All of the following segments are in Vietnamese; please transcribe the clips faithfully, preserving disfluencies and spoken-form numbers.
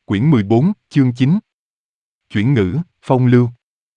Quyển mười bốn, chương chín. Chuyển ngữ, phong lưu.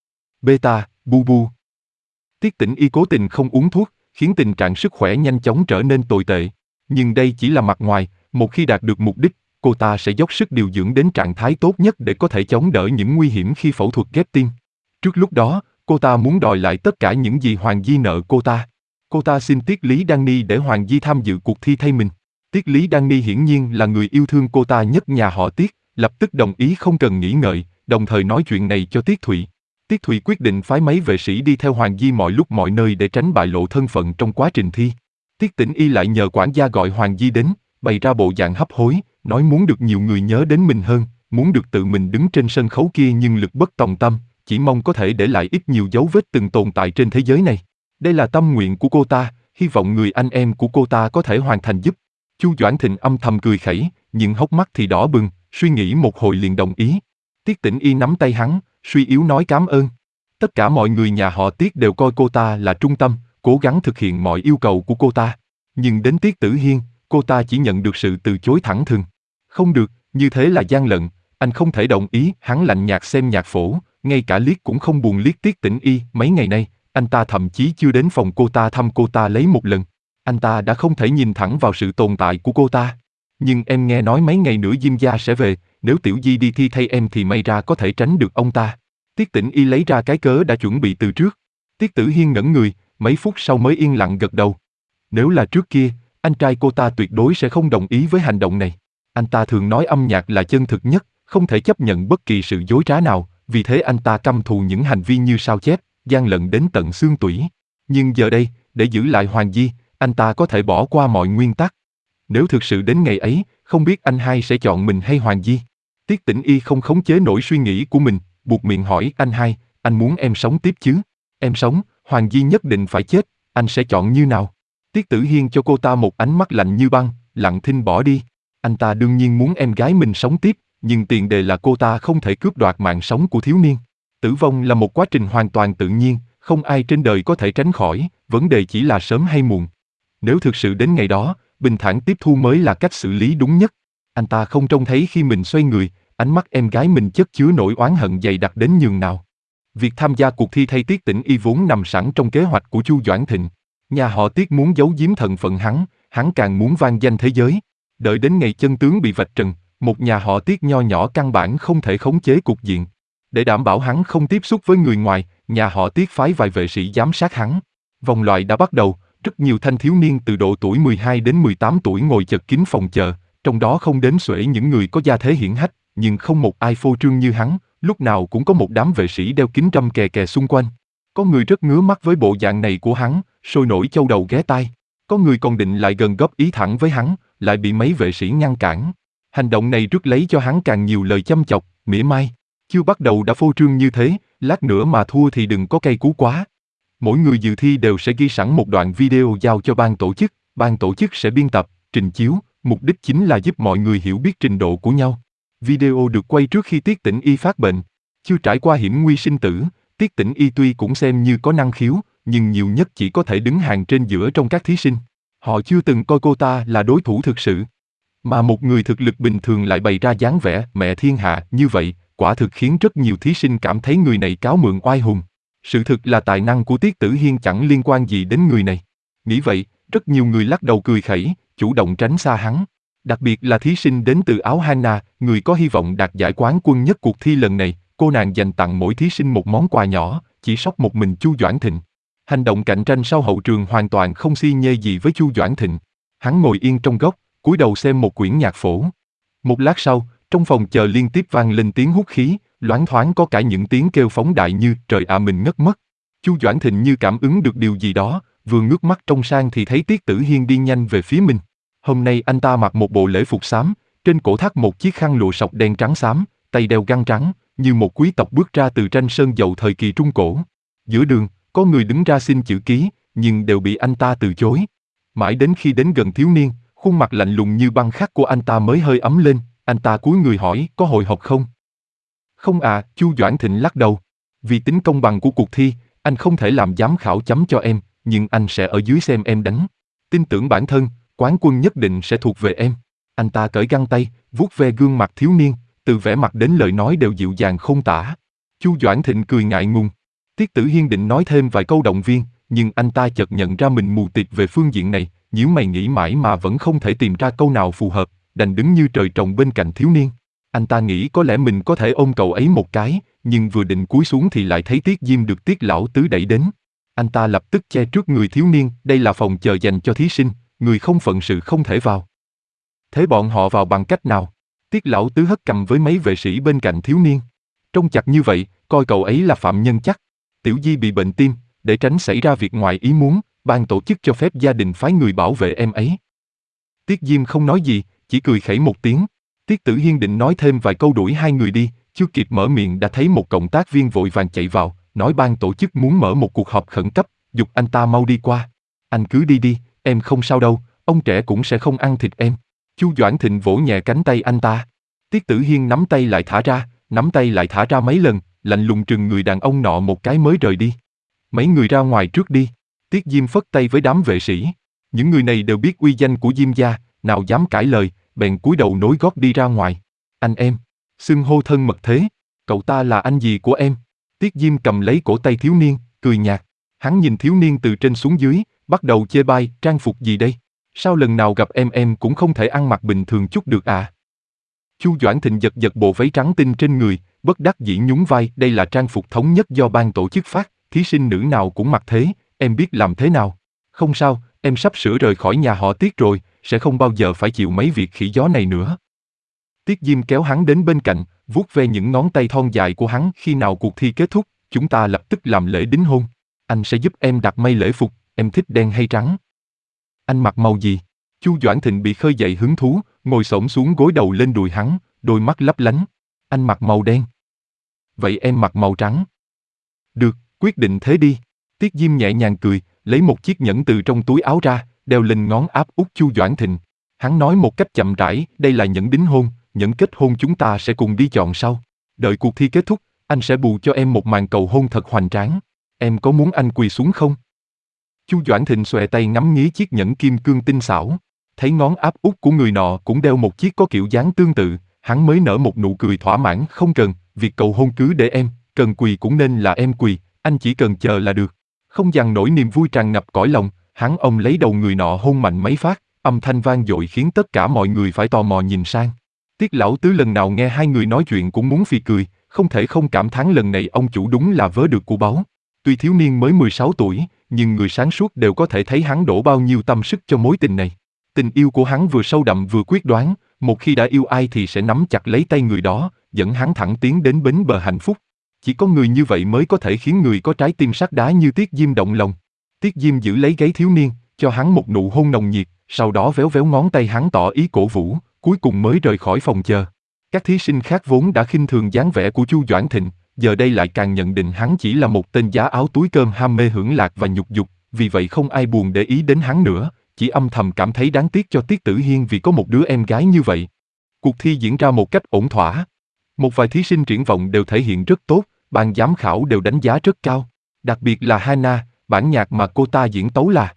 Beta, bu bu. Tiết Tĩnh Y cố tình không uống thuốc, khiến tình trạng sức khỏe nhanh chóng trở nên tồi tệ. Nhưng đây chỉ là mặt ngoài, một khi đạt được mục đích, cô ta sẽ dốc sức điều dưỡng đến trạng thái tốt nhất để có thể chống đỡ những nguy hiểm khi phẫu thuật ghép tim. Trước lúc đó, cô ta muốn đòi lại tất cả những gì Hoàng Di nợ cô ta. Cô ta xin Tiết Lý Đan Ni để Hoàng Di tham dự cuộc thi thay mình. Tiết Lý Đan Ni hiển nhiên là người yêu thương cô ta nhất nhà họ Tiết, lập tức đồng ý không cần nghĩ ngợi, đồng thời nói chuyện này cho Tiết Thụy. Tiết Thụy quyết định phái mấy vệ sĩ đi theo Hoàng Di mọi lúc mọi nơi để tránh bại lộ thân phận trong quá trình thi. Tiết Tĩnh Y lại nhờ quản gia gọi Hoàng Di đến, bày ra bộ dạng hấp hối, nói muốn được nhiều người nhớ đến mình hơn, muốn được tự mình đứng trên sân khấu kia nhưng lực bất tòng tâm, chỉ mong có thể để lại ít nhiều dấu vết từng tồn tại trên thế giới này. Đây là tâm nguyện của cô ta, hy vọng người anh em của cô ta có thể hoàn thành giúp. Chu Doãn Thịnh âm thầm cười khẩy, nhưng hốc mắt thì đỏ bừng, suy nghĩ một hồi liền đồng ý. Tiết Tĩnh Y nắm tay hắn, suy yếu nói cảm ơn. Tất cả mọi người nhà họ Tiết đều coi cô ta là trung tâm, cố gắng thực hiện mọi yêu cầu của cô ta. Nhưng đến Tiết Tử Hiên, cô ta chỉ nhận được sự từ chối thẳng thừng. Không được, như thế là gian lận, anh không thể đồng ý. Hắn lạnh nhạt xem nhạc phổ, ngay cả liếc cũng không buồn liếc Tiết Tĩnh Y. Mấy ngày nay, anh ta thậm chí chưa đến phòng cô ta thăm cô ta lấy một lần. Anh ta đã không thể nhìn thẳng vào sự tồn tại của cô ta. Nhưng em nghe nói mấy ngày nữa Diêm gia sẽ về, nếu Tiểu Di đi thi thay em thì may ra có thể tránh được ông ta. Tiết Tĩnh Y lấy ra cái cớ đã chuẩn bị từ trước. Tiết Tử Hiên ngẩn người, mấy phút sau mới yên lặng gật đầu. Nếu là trước kia, anh trai cô ta tuyệt đối sẽ không đồng ý với hành động này. Anh ta thường nói âm nhạc là chân thực nhất, không thể chấp nhận bất kỳ sự dối trá nào, vì thế anh ta căm thù những hành vi như sao chép, gian lận đến tận xương tủy. Nhưng giờ đây, để giữ lại Hoàng Di, anh ta có thể bỏ qua mọi nguyên tắc. Nếu thực sự đến ngày ấy, không biết anh hai sẽ chọn mình hay Hoàng Di. Tiết Tĩnh Y không khống chế nổi suy nghĩ của mình, buộc miệng hỏi anh hai, anh muốn em sống tiếp chứ? Em sống, Hoàng Di nhất định phải chết, anh sẽ chọn như nào? Tiết Tử Hiên cho cô ta một ánh mắt lạnh như băng, lặng thinh bỏ đi. Anh ta đương nhiên muốn em gái mình sống tiếp, nhưng tiền đề là cô ta không thể cướp đoạt mạng sống của thiếu niên. Tử vong là một quá trình hoàn toàn tự nhiên, không ai trên đời có thể tránh khỏi, vấn đề chỉ là sớm hay muộn. Nếu thực sự đến ngày đó, bình thản tiếp thu mới là cách xử lý đúng nhất. Anh ta không trông thấy khi mình xoay người, ánh mắt em gái mình chất chứa nỗi oán hận dày đặc đến nhường nào. Việc tham gia cuộc thi thay Tiết Tĩnh Y vốn nằm sẵn trong kế hoạch của Chu Doãn Thịnh. Nhà họ Tiết muốn giấu giếm thân phận hắn, hắn càng muốn vang danh thế giới. Đợi đến ngày chân tướng bị vạch trần, một nhà họ Tiết nho nhỏ căn bản không thể khống chế cục diện. Để đảm bảo hắn không tiếp xúc với người ngoài, nhà họ Tiết phái vài vệ sĩ giám sát hắn. Vòng loại đã bắt đầu, rất nhiều thanh thiếu niên từ độ tuổi mười hai đến mười tám tuổi ngồi chật kín phòng chờ, trong đó không đếm xuể những người có gia thế hiển hách, nhưng không một ai phô trương như hắn, lúc nào cũng có một đám vệ sĩ đeo kính râm kè kè xung quanh. Có người rất ngứa mắt với bộ dạng này của hắn, sôi nổi châu đầu ghé tai. Có người còn định lại gần góp ý thẳng với hắn, lại bị mấy vệ sĩ ngăn cản. Hành động này rước lấy cho hắn càng nhiều lời châm chọc, mỉa mai. Chưa bắt đầu đã phô trương như thế, lát nữa mà thua thì đừng có cay cú quá. Mỗi người dự thi đều sẽ ghi sẵn một đoạn video giao cho ban tổ chức, ban tổ chức sẽ biên tập, trình chiếu, mục đích chính là giúp mọi người hiểu biết trình độ của nhau. Video được quay trước khi Tiết Tĩnh Y phát bệnh. Chưa trải qua hiểm nguy sinh tử, Tiết Tĩnh Y tuy cũng xem như có năng khiếu, nhưng nhiều nhất chỉ có thể đứng hàng trên giữa trong các thí sinh. Họ chưa từng coi cô ta là đối thủ thực sự. Mà một người thực lực bình thường lại bày ra dáng vẻ mẹ thiên hạ như vậy, quả thực khiến rất nhiều thí sinh cảm thấy người này cáo mượn oai hùng. Sự thực là tài năng của Tiết Tử Hiên chẳng liên quan gì đến người này. Nghĩ vậy, rất nhiều người lắc đầu cười khẩy, chủ động tránh xa hắn. Đặc biệt là thí sinh đến từ Áo Hana, người có hy vọng đạt giải quán quân nhất cuộc thi lần này, cô nàng dành tặng mỗi thí sinh một món quà nhỏ, chỉ sót một mình Chu Doãn Thịnh. Hành động cạnh tranh sau hậu trường hoàn toàn không si nhê gì với Chu Doãn Thịnh. Hắn ngồi yên trong góc, cúi đầu xem một quyển nhạc phổ. Một lát sau, trong phòng chờ liên tiếp vang lên tiếng hút khí, loáng thoáng có cả những tiếng kêu phóng đại như trời ạ mình ngất mất. Chu Doãn Thịnh như cảm ứng được điều gì đó, vừa ngước mắt trông sang thì thấy Tiết Tử Hiên đi nhanh về phía mình. Hôm nay anh ta mặc một bộ lễ phục xám, trên cổ thắt một chiếc khăn lụa sọc đen trắng xám, tay đeo găng trắng, như một quý tộc bước ra từ tranh sơn dầu thời kỳ Trung Cổ. Giữa đường, có người đứng ra xin chữ ký, nhưng đều bị anh ta từ chối. Mãi đến khi đến gần thiếu niên, khuôn mặt lạnh lùng như băng khắc của anh ta mới hơi ấm lên, anh ta cúi người hỏi, có hồi hộp không? Không à, Chu Doãn Thịnh lắc đầu. Vì tính công bằng của cuộc thi, anh không thể làm giám khảo chấm cho em, nhưng anh sẽ ở dưới xem em đánh. Tin tưởng bản thân, quán quân nhất định sẽ thuộc về em. Anh ta cởi găng tay, vuốt ve gương mặt thiếu niên, từ vẻ mặt đến lời nói đều dịu dàng không tả. Chu Doãn Thịnh cười ngại ngùng. Tiết Tử Hiên định nói thêm vài câu động viên, nhưng anh ta chợt nhận ra mình mù tịt về phương diện này, nhíu mày nghĩ mãi mà vẫn không thể tìm ra câu nào phù hợp, đành đứng như trời trồng bên cạnh thiếu niên. Anh ta nghĩ có lẽ mình có thể ôm cậu ấy một cái, nhưng vừa định cúi xuống thì lại thấy Tiết Diêm được Tiết Lão Tứ đẩy đến. Anh ta lập tức che trước người thiếu niên, đây là phòng chờ dành cho thí sinh, người không phận sự không thể vào. Thế bọn họ vào bằng cách nào? Tiết Lão Tứ hất cằm với mấy vệ sĩ bên cạnh thiếu niên. Trông chặt như vậy, coi cậu ấy là phạm nhân chắc. Tiểu Di bị bệnh tim, để tránh xảy ra việc ngoài ý muốn, ban tổ chức cho phép gia đình phái người bảo vệ em ấy. Tiết Diêm không nói gì, chỉ cười khẩy một tiếng. Tiết Tử Hiên định nói thêm vài câu đuổi hai người đi, chưa kịp mở miệng đã thấy một cộng tác viên vội vàng chạy vào, nói ban tổ chức muốn mở một cuộc họp khẩn cấp, giục anh ta mau đi qua. Anh cứ đi đi, em không sao đâu, ông trẻ cũng sẽ không ăn thịt em. Chu Doãn Thịnh vỗ nhẹ cánh tay anh ta. Tiết Tử Hiên nắm tay lại thả ra, nắm tay lại thả ra mấy lần, lạnh lùng trừng người đàn ông nọ một cái mới rời đi. Mấy người ra ngoài trước đi. Tiết Diêm phất tay với đám vệ sĩ. Những người này đều biết uy danh của Diêm gia, nào dám cãi lời, bèn cúi đầu nối gót đi ra ngoài. Anh em, xưng hô thân mật thế, cậu ta là anh gì của em? Tiết Diêm cầm lấy cổ tay thiếu niên, cười nhạt. Hắn nhìn thiếu niên từ trên xuống dưới, bắt đầu chê bai, trang phục gì đây? Sao lần nào gặp em em cũng không thể ăn mặc bình thường chút được à? Chu Doãn Thịnh giật giật bộ váy trắng tinh trên người, bất đắc dĩ nhún vai, đây là trang phục thống nhất do ban tổ chức phát, thí sinh nữ nào cũng mặc thế, em biết làm thế nào? Không sao, em sắp sửa rời khỏi nhà họ Tiết rồi, sẽ không bao giờ phải chịu mấy việc khỉ gió này nữa. Tiết Diêm kéo hắn đến bên cạnh, vuốt ve những ngón tay thon dài của hắn. Khi nào cuộc thi kết thúc, chúng ta lập tức làm lễ đính hôn. Anh sẽ giúp em đặt may lễ phục, em thích đen hay trắng? Anh mặc màu gì? Chu Doãn Thịnh bị khơi dậy hứng thú, ngồi xổm xuống gối đầu lên đùi hắn, đôi mắt lấp lánh. Anh mặc màu đen. Vậy em mặc màu trắng. Được, quyết định thế đi. Tiết Diêm nhẹ nhàng cười, lấy một chiếc nhẫn từ trong túi áo ra, đeo lên ngón áp út Chu Doãn Thịnh. Hắn nói một cách chậm rãi, đây là nhẫn đính hôn, nhẫn kết hôn chúng ta sẽ cùng đi chọn sau. Đợi cuộc thi kết thúc, anh sẽ bù cho em một màn cầu hôn thật hoành tráng. Em có muốn anh quỳ xuống không? Chu Doãn Thịnh xòe tay ngắm nghía chiếc nhẫn kim cương tinh xảo. Thấy ngón áp út của người nọ cũng đeo một chiếc có kiểu dáng tương tự, hắn mới nở một nụ cười thỏa mãn. Không cần, việc cầu hôn cứ để em, cần quỳ cũng nên là em quỳ, anh chỉ cần chờ là được. Không dằn nổi niềm vui tràn ngập cõi lòng, hắn ôm lấy đầu người nọ hôn mạnh mấy phát, âm thanh vang dội khiến tất cả mọi người phải tò mò nhìn sang. Tiết Lão Tứ lần nào nghe hai người nói chuyện cũng muốn phì cười, không thể không cảm thán lần này ông chủ đúng là vớ được của báu. Tuy thiếu niên mới mười sáu tuổi, nhưng người sáng suốt đều có thể thấy hắn đổ bao nhiêu tâm sức cho mối tình này. Tình yêu của hắn vừa sâu đậm vừa quyết đoán, một khi đã yêu ai thì sẽ nắm chặt lấy tay người đó, dẫn hắn thẳng tiến đến bến bờ hạnh phúc. Chỉ có người như vậy mới có thể khiến người có trái tim sắt đá như Tiết Diêm động lòng. Tiết Diêm giữ lấy gáy thiếu niên, cho hắn một nụ hôn nồng nhiệt, sau đó véo véo ngón tay hắn tỏ ý cổ vũ, cuối cùng mới rời khỏi phòng chờ. Các thí sinh khác vốn đã khinh thường dáng vẻ của Chu Doãn Thịnh, giờ đây lại càng nhận định hắn chỉ là một tên giá áo túi cơm ham mê hưởng lạc và nhục dục, vì vậy không ai buồn để ý đến hắn nữa, chỉ âm thầm cảm thấy đáng tiếc cho Tiết Tử Hiên vì có một đứa em gái như vậy. Cuộc thi diễn ra một cách ổn thỏa. Một vài thí sinh triển vọng đều thể hiện rất tốt, ban giám khảo đều đánh giá rất cao. Đặc biệt là Hana, bản nhạc mà cô ta diễn tấu là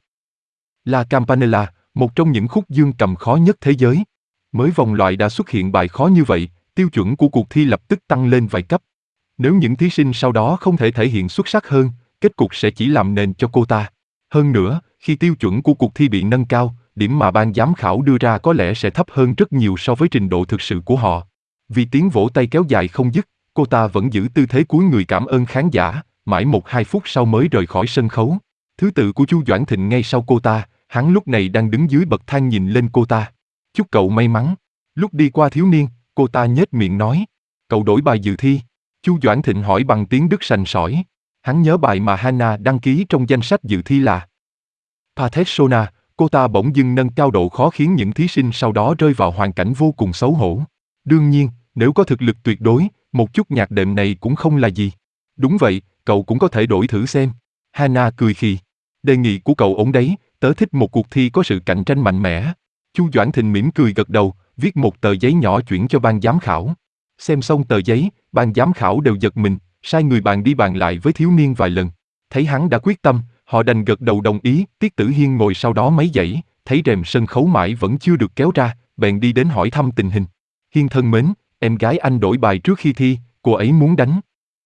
La Campanella, một trong những khúc dương cầm khó nhất thế giới. Mới vòng loại đã xuất hiện bài khó như vậy, tiêu chuẩn của cuộc thi lập tức tăng lên vài cấp. Nếu những thí sinh sau đó không thể thể hiện xuất sắc hơn, kết cục sẽ chỉ làm nền cho cô ta. Hơn nữa, khi tiêu chuẩn của cuộc thi bị nâng cao, điểm mà ban giám khảo đưa ra có lẽ sẽ thấp hơn rất nhiều so với trình độ thực sự của họ. Vì tiếng vỗ tay kéo dài không dứt, cô ta vẫn giữ tư thế cúi người cảm ơn khán giả, mãi một hai phút sau mới rời khỏi sân khấu. Thứ tự của Chu Doãn Thịnh ngay sau cô ta, hắn lúc này đang đứng dưới bậc thang nhìn lên cô ta. Chúc cậu may mắn. Lúc đi qua thiếu niên, cô ta nhếch miệng nói. Cậu đổi bài dự thi. Chu Doãn Thịnh hỏi bằng tiếng Đức sành sỏi. Hắn nhớ bài mà Hana đăng ký trong danh sách dự thi là Pathersona. Cô ta bỗng dưng nâng cao độ khó khiến những thí sinh sau đó rơi vào hoàn cảnh vô cùng xấu hổ. Đương nhiên, nếu có thực lực tuyệt đối, một chút nhạc đệm này cũng không là gì. Đúng vậy, cậu cũng có thể đổi thử xem. Hana cười khì. Đề nghị của cậu ổn đấy, tớ thích một cuộc thi có sự cạnh tranh mạnh mẽ. Chu Doãn Thịnh mỉm cười gật đầu, viết một tờ giấy nhỏ chuyển cho ban giám khảo. Xem xong tờ giấy, ban giám khảo đều giật mình, sai người bàn đi bàn lại với thiếu niên vài lần. Thấy hắn đã quyết tâm, họ đành gật đầu đồng ý. Tiết Tử Hiên ngồi sau đó mấy dãy, thấy rèm sân khấu mãi vẫn chưa được kéo ra, bèn đi đến hỏi thăm tình hình. Hiên thân mến, em gái anh đổi bài trước khi thi, cô ấy muốn đánh.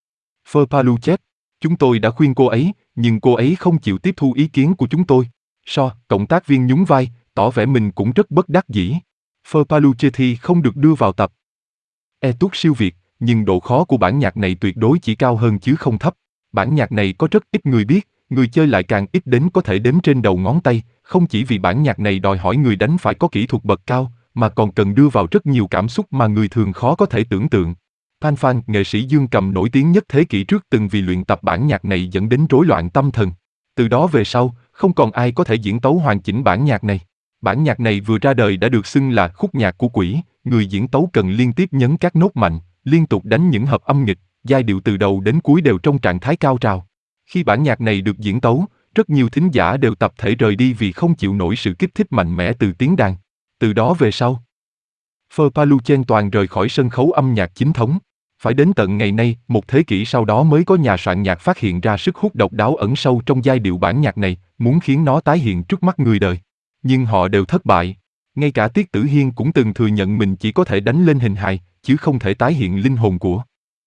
Phơ Paluchet, chúng tôi đã khuyên cô ấy, nhưng cô ấy không chịu tiếp thu ý kiến của chúng tôi. So, cộng tác viên nhún vai, tỏ vẻ mình cũng rất bất đắc dĩ. Phơ Paluchetti không được đưa vào tập. Etude siêu việt, nhưng độ khó của bản nhạc này tuyệt đối chỉ cao hơn chứ không thấp. Bản nhạc này có rất ít người biết, người chơi lại càng ít đến có thể đếm trên đầu ngón tay, không chỉ vì bản nhạc này đòi hỏi người đánh phải có kỹ thuật bậc cao, mà còn cần đưa vào rất nhiều cảm xúc mà người thường khó có thể tưởng tượng. Pan Phan, nghệ sĩ dương cầm nổi tiếng nhất thế kỷ trước từng vì luyện tập bản nhạc này dẫn đến rối loạn tâm thần. Từ đó về sau, không còn ai có thể diễn tấu hoàn chỉnh bản nhạc này. Bản nhạc này vừa ra đời đã được xưng là khúc nhạc của quỷ, người diễn tấu cần liên tiếp nhấn các nốt mạnh, liên tục đánh những hợp âm nghịch, giai điệu từ đầu đến cuối đều trong trạng thái cao trào. Khi bản nhạc này được diễn tấu, rất nhiều thính giả đều tập thể rời đi vì không chịu nổi sự kích thích mạnh mẽ từ tiếng đàn. Từ đó về sau, Phơ Paluchen toàn rời khỏi sân khấu âm nhạc chính thống. Phải đến tận ngày nay, một thế kỷ sau đó mới có nhà soạn nhạc phát hiện ra sức hút độc đáo ẩn sâu trong giai điệu bản nhạc này, muốn khiến nó tái hiện trước mắt người đời. Nhưng họ đều thất bại. Ngay cả Tiết Tử Hiên cũng từng thừa nhận mình chỉ có thể đánh lên hình hài, chứ không thể tái hiện linh hồn của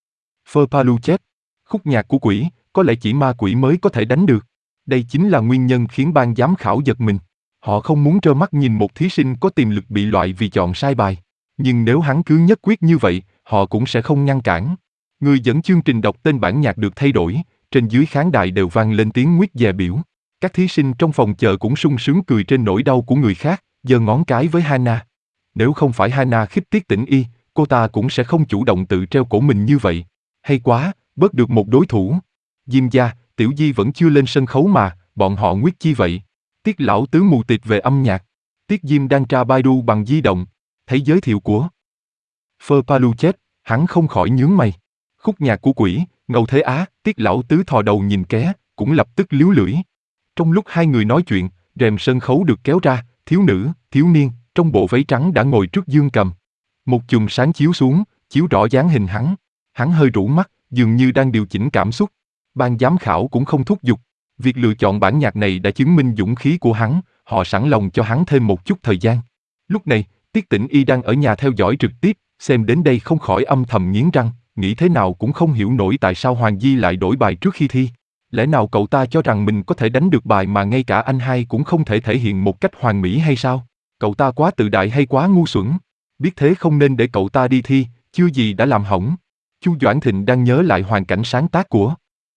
Phơ Paluchet. Khúc nhạc của quỷ, có lẽ chỉ ma quỷ mới có thể đánh được. Đây chính là nguyên nhân khiến ban giám khảo giật mình. Họ không muốn trơ mắt nhìn một thí sinh có tiềm lực bị loại vì chọn sai bài. Nhưng nếu hắn cứ nhất quyết như vậy, họ cũng sẽ không ngăn cản. Người dẫn chương trình đọc tên bản nhạc được thay đổi, trên dưới khán đài đều vang lên tiếng nguyết dè biểu. Các thí sinh trong phòng chờ cũng sung sướng cười trên nỗi đau của người khác, giơ ngón cái với Hana. Nếu không phải Hana khích Tiết Tĩnh Y, cô ta cũng sẽ không chủ động tự treo cổ mình như vậy. Hay quá, bớt được một đối thủ. Diêm gia, Tiểu Di vẫn chưa lên sân khấu mà, bọn họ nguyết chi vậy? Tiết lão tứ mù tịt về âm nhạc. Tiết Diêm đang tra Baidu bằng di động. Thấy giới thiệu của Phơ Paluchet, hắn không khỏi nhướng mày. Khúc nhạc của quỷ, Ngầu Thế Á, Tiết lão tứ thò đầu nhìn ké, cũng lập tức líu lưỡi. Trong lúc hai người nói chuyện, rèm sân khấu được kéo ra, thiếu nữ, thiếu niên, trong bộ váy trắng đã ngồi trước dương cầm. Một chùm sáng chiếu xuống, chiếu rõ dáng hình hắn. Hắn hơi rũ mắt, dường như đang điều chỉnh cảm xúc. Ban giám khảo cũng không thúc giục. Việc lựa chọn bản nhạc này đã chứng minh dũng khí của hắn, họ sẵn lòng cho hắn thêm một chút thời gian. Lúc này, Tiết Tĩnh Y đang ở nhà theo dõi trực tiếp, xem đến đây không khỏi âm thầm nghiến răng, nghĩ thế nào cũng không hiểu nổi tại sao Hoàng Di lại đổi bài trước khi thi. Lẽ nào cậu ta cho rằng mình có thể đánh được bài mà ngay cả anh hai cũng không thể thể hiện một cách hoàn mỹ hay sao? Cậu ta quá tự đại hay quá ngu xuẩn? Biết thế không nên để cậu ta đi thi, chưa gì đã làm hỏng. Chu Doãn Thịnh đang nhớ lại hoàn cảnh sáng tác của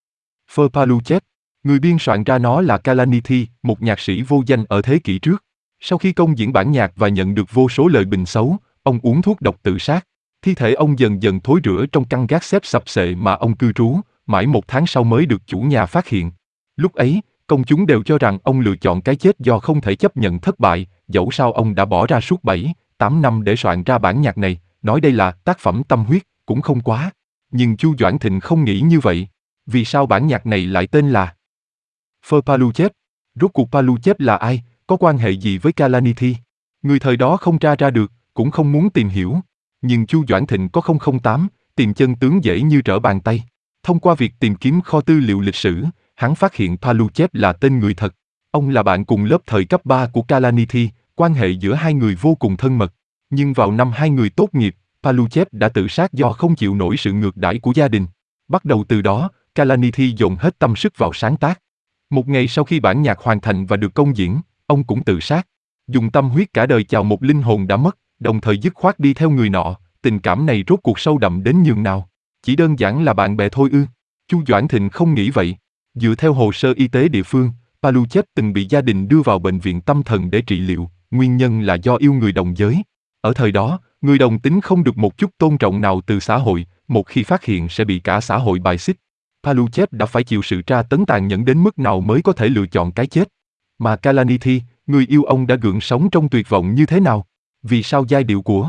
Phơ Paluchet. Người biên soạn ra nó là Kalanithi, một nhạc sĩ vô danh ở thế kỷ trước. Sau khi công diễn bản nhạc và nhận được vô số lời bình xấu, ông uống thuốc độc tự sát. Thi thể ông dần dần thối rữa trong căn gác xếp sập xệ mà ông cư trú, mãi một tháng sau mới được chủ nhà phát hiện. Lúc ấy, công chúng đều cho rằng ông lựa chọn cái chết do không thể chấp nhận thất bại, dẫu sao ông đã bỏ ra suốt bảy, tám năm để soạn ra bản nhạc này, nói đây là tác phẩm tâm huyết, cũng không quá. Nhưng Chu Doãn Thịnh không nghĩ như vậy. Vì sao bản nhạc này lại tên là Phơ Paluchet? Rốt cuộc Paluchet là ai, có quan hệ gì với Kalanithi? Người thời đó không tra ra được, cũng không muốn tìm hiểu. Nhưng Chu Doãn Thịnh có không không tám, tìm chân tướng dễ như trở bàn tay. Thông qua việc tìm kiếm kho tư liệu lịch sử, hắn phát hiện Paluchet là tên người thật. Ông là bạn cùng lớp thời cấp ba của Kalanithi, quan hệ giữa hai người vô cùng thân mật. Nhưng vào năm hai người tốt nghiệp, Paluchet đã tự sát do không chịu nổi sự ngược đãi của gia đình. Bắt đầu từ đó, Kalanithi dồn hết tâm sức vào sáng tác. Một ngày sau khi bản nhạc hoàn thành và được công diễn, ông cũng tự sát. Dùng tâm huyết cả đời chào một linh hồn đã mất, đồng thời dứt khoát đi theo người nọ. Tình cảm này rốt cuộc sâu đậm đến nhường nào? Chỉ đơn giản là bạn bè thôi ư? Chu Doãn Thịnh không nghĩ vậy. Dựa theo hồ sơ y tế địa phương, Paluchet từng bị gia đình đưa vào bệnh viện tâm thần để trị liệu, nguyên nhân là do yêu người đồng giới. Ở thời đó, người đồng tính không được một chút tôn trọng nào từ xã hội, một khi phát hiện sẽ bị cả xã hội bài xích. Paluchet đã phải chịu sự tra tấn tàn nhẫn đến mức nào mới có thể lựa chọn cái chết. Mà Kalanithi, người yêu ông đã gượng sống trong tuyệt vọng như thế nào? Vì sao giai điệu của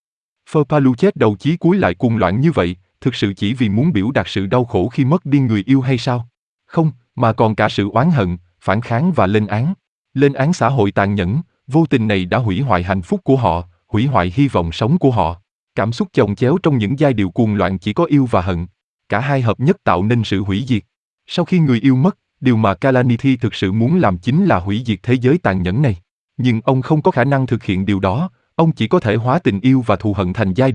Phơ Paluchet đầu chí cuối lại cuồng loạn như vậy, thực sự chỉ vì muốn biểu đạt sự đau khổ khi mất đi người yêu hay sao? Không, mà còn cả sự oán hận, phản kháng và lên án. Lên án xã hội tàn nhẫn, vô tình này đã hủy hoại hạnh phúc của họ, hủy hoại hy vọng sống của họ. Cảm xúc chồng chéo trong những giai điệu cuồng loạn chỉ có yêu và hận. Cả hai hợp nhất tạo nên sự hủy diệt. Sau khi người yêu mất, điều mà Kalanithi thực sự muốn làm chính là hủy diệt thế giới tàn nhẫn này. Nhưng ông không có khả năng thực hiện điều đó, ông chỉ có thể hóa tình yêu và thù hận thành giai điệu,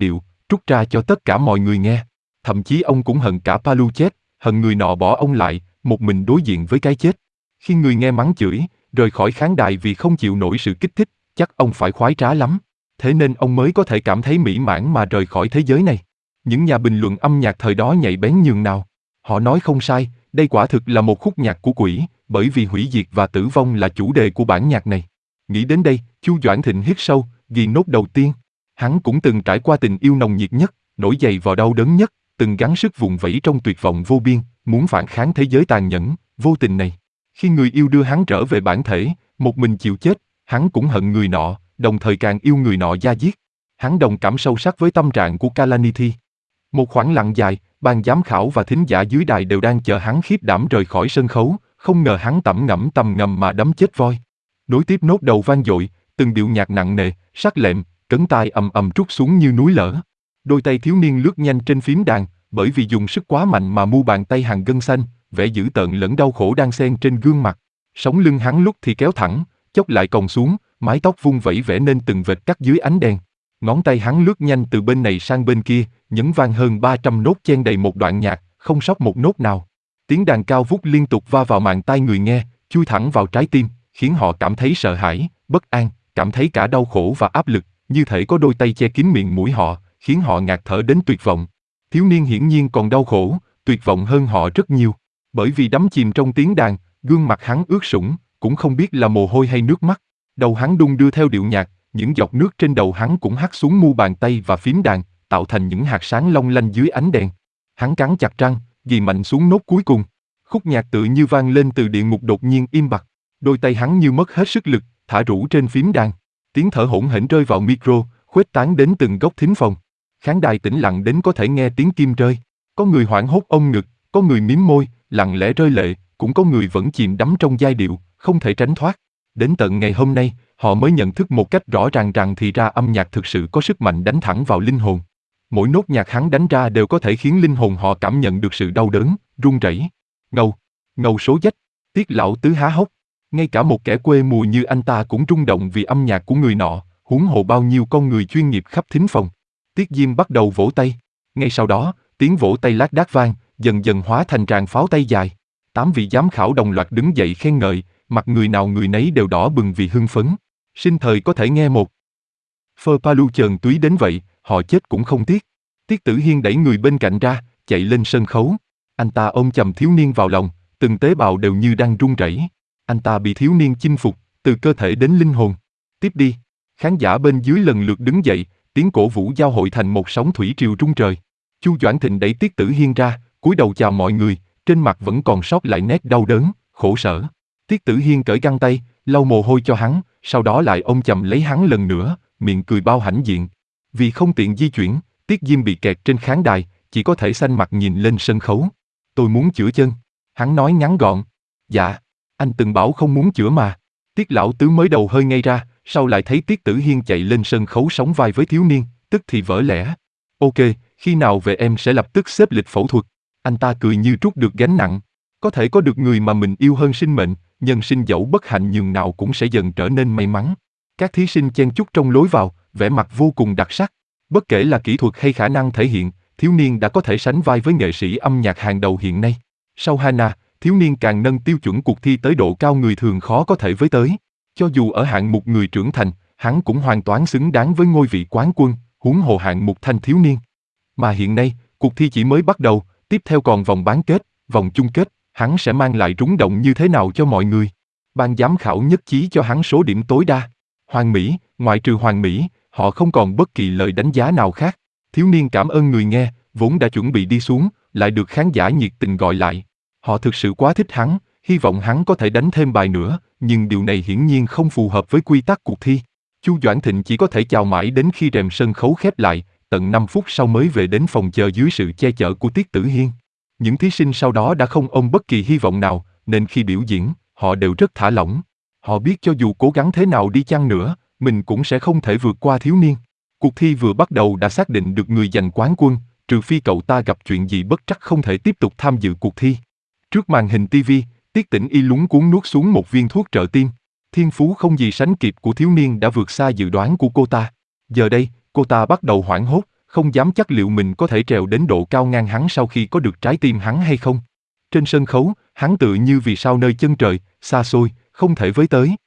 trút ra cho tất cả mọi người nghe. Thậm chí ông cũng hận cả Paluchet, hận người nọ bỏ ông lại, một mình đối diện với cái chết. Khi người nghe mắng chửi, rời khỏi khán đài vì không chịu nổi sự kích thích, chắc ông phải khoái trá lắm. Thế nên ông mới có thể cảm thấy mỹ mãn mà rời khỏi thế giới này. Những nhà bình luận âm nhạc thời đó nhạy bén nhường nào. Họ nói không sai, đây quả thực là một khúc nhạc của quỷ, bởi vì hủy diệt và tử vong là chủ đề của bản nhạc này. Nghĩ đến đây, Chu Doãn Thịnh hít sâu, ghi nốt đầu tiên. Hắn cũng từng trải qua tình yêu nồng nhiệt nhất, nổi dày vào đau đớn nhất, từng gắng sức vùng vẫy trong tuyệt vọng vô biên, muốn phản kháng thế giới tàn nhẫn, vô tình này. Khi người yêu đưa hắn trở về bản thể, một mình chịu chết, hắn cũng hận người nọ, đồng thời càng yêu người nọ da diết. Hắn đồng cảm sâu sắc với tâm trạng của Kalanithi. Một khoảng lặng dài, ban giám khảo và thính giả dưới đài đều đang chờ hắn khiếp đảm rời khỏi sân khấu, không ngờ hắn tẩm ngẫm tầm ngầm mà đấm chết voi. Nối tiếp nốt đầu vang dội, từng điệu nhạc nặng nề, sắc lẹm, cấn tai ầm ầm trút xuống như núi lở. Đôi tay thiếu niên lướt nhanh trên phím đàn, bởi vì dùng sức quá mạnh mà mu bàn tay hàng gân xanh, vẻ dữ tợn lẫn đau khổ đang xen trên gương mặt. Sống lưng hắn lúc thì kéo thẳng, chốc lại còng xuống, mái tóc vung vẩy vẽ nên từng vệt cắt dưới ánh đèn. Ngón tay hắn lướt nhanh từ bên này sang bên kia, nhấn vang hơn ba trăm nốt chen đầy một đoạn nhạc, không sót một nốt nào. Tiếng đàn cao vút liên tục va vào màng tai người nghe, chui thẳng vào trái tim, khiến họ cảm thấy sợ hãi, bất an, cảm thấy cả đau khổ và áp lực, như thể có đôi tay che kín miệng mũi họ, khiến họ ngạt thở đến tuyệt vọng. Thiếu niên hiển nhiên còn đau khổ, tuyệt vọng hơn họ rất nhiều. Bởi vì đắm chìm trong tiếng đàn, gương mặt hắn ướt sũng, cũng không biết là mồ hôi hay nước mắt. Đầu hắn đung đưa theo điệu nhạc, những giọt nước trên đầu hắn cũng hắt xuống mu bàn tay và phím đàn, tạo thành những hạt sáng long lanh dưới ánh đèn. Hắn cắn chặt răng, ghi mạnh xuống nốt cuối cùng. Khúc nhạc tự như vang lên từ địa ngục đột nhiên im bặt. Đôi tay hắn như mất hết sức lực, thả rũ trên phím đàn. Tiếng thở hổn hển rơi vào micro, khuếch tán đến từng góc thính phòng. Khán đài tĩnh lặng đến có thể nghe tiếng kim rơi. Có người hoảng hốt ôm ngực, có người mím môi, lặng lẽ rơi lệ, cũng có người vẫn chìm đắm trong giai điệu, không thể tránh thoát. Đến tận ngày hôm nay, họ mới nhận thức một cách rõ ràng rằng thì ra âm nhạc thực sự có sức mạnh đánh thẳng vào linh hồn. Mỗi nốt nhạc hắn đánh ra đều có thể khiến linh hồn họ cảm nhận được sự đau đớn, run rẩy. Ngầu, ngầu số dách, Tiết lão tứ há hốc. Ngay cả một kẻ quê mùa như anh ta cũng rung động vì âm nhạc của người nọ, huống hồ bao nhiêu con người chuyên nghiệp khắp thính phòng. Tiết Diêm bắt đầu vỗ tay. Ngay sau đó, tiếng vỗ tay lác đác vang, dần dần hóa thành tràng pháo tay dài. Tám vị giám khảo đồng loạt đứng dậy khen ngợi, mặt người nào người nấy đều đỏ bừng vì hưng phấn. Sinh thời có thể nghe một Phơ Palu chờn túy đến vậy, họ chết cũng không tiếc. Tiết Tử Hiên đẩy người bên cạnh ra, chạy lên sân khấu. Anh ta ôm chầm thiếu niên vào lòng, từng tế bào đều như đang run rẩy. Anh ta bị thiếu niên chinh phục, từ cơ thể đến linh hồn. Tiếp đi. Khán giả bên dưới lần lượt đứng dậy, tiếng cổ vũ giao hội thành một sóng thủy triều rung trời. Chu Doãn Thịnh đẩy Tiết Tử Hiên ra, cúi đầu chào mọi người, trên mặt vẫn còn sót lại nét đau đớn, khổ sở. Tiết Tử Hiên cởi găng tay, lau mồ hôi cho hắn, sau đó lại ôm chầm lấy hắn lần nữa, miệng cười bao hãnh diện. Vì không tiện di chuyển, Tiết Diêm bị kẹt trên khán đài, chỉ có thể xanh mặt nhìn lên sân khấu. Tôi muốn chữa chân. Hắn nói ngắn gọn. Dạ, anh từng bảo không muốn chữa mà. Tiết lão tứ mới đầu hơi ngây ra, sau lại thấy Tiết Tử Hiên chạy lên sân khấu sóng vai với thiếu niên, tức thì vỡ lẽ. Ok, khi nào về em sẽ lập tức xếp lịch phẫu thuật. Anh ta cười như trút được gánh nặng. Có thể có được người mà mình yêu hơn sinh mệnh, nhân sinh dẫu bất hạnh nhường nào cũng sẽ dần trở nên may mắn. Các thí sinh chen chúc trong lối vào, vẻ mặt vô cùng đặc sắc. Bất kể là kỹ thuật hay khả năng thể hiện, thiếu niên đã có thể sánh vai với nghệ sĩ âm nhạc hàng đầu hiện nay. Sau Hana, thiếu niên càng nâng tiêu chuẩn cuộc thi tới độ cao người thường khó có thể với tới. Cho dù ở hạng mục người trưởng thành, hắn cũng hoàn toàn xứng đáng với ngôi vị quán quân, huống hồ hạng mục thanh thiếu niên. Mà hiện nay, cuộc thi chỉ mới bắt đầu, tiếp theo còn vòng bán kết, vòng chung kết, hắn sẽ mang lại rúng động như thế nào cho mọi người. Ban giám khảo nhất trí cho hắn số điểm tối đa. Hoàng Mỹ, ngoại trừ Hoàng Mỹ, họ không còn bất kỳ lời đánh giá nào khác. Thiếu niên cảm ơn người nghe, vốn đã chuẩn bị đi xuống, lại được khán giả nhiệt tình gọi lại. Họ thực sự quá thích hắn, hy vọng hắn có thể đánh thêm bài nữa, nhưng điều này hiển nhiên không phù hợp với quy tắc cuộc thi. Chu Doãn Thịnh chỉ có thể chào mãi đến khi rèm sân khấu khép lại, tận năm phút sau mới về đến phòng chờ dưới sự che chở của Tiết Tử Hiên. Những thí sinh sau đó đã không ôm bất kỳ hy vọng nào, nên khi biểu diễn, họ đều rất thả lỏng. Họ biết cho dù cố gắng thế nào đi chăng nữa, mình cũng sẽ không thể vượt qua thiếu niên. Cuộc thi vừa bắt đầu đã xác định được người giành quán quân, trừ phi cậu ta gặp chuyện gì bất trắc không thể tiếp tục tham dự cuộc thi. Trước màn hình ti vi, Tiết Tĩnh Y luống cuống nuốt xuống một viên thuốc trợ tim. Thiên phú không gì sánh kịp của thiếu niên đã vượt xa dự đoán của cô ta. Giờ đây, cô ta bắt đầu hoảng hốt, không dám chắc liệu mình có thể trèo đến độ cao ngang hắn sau khi có được trái tim hắn hay không. Trên sân khấu, hắn tựa như vì sao nơi chân trời, xa xôi, không thể với tới.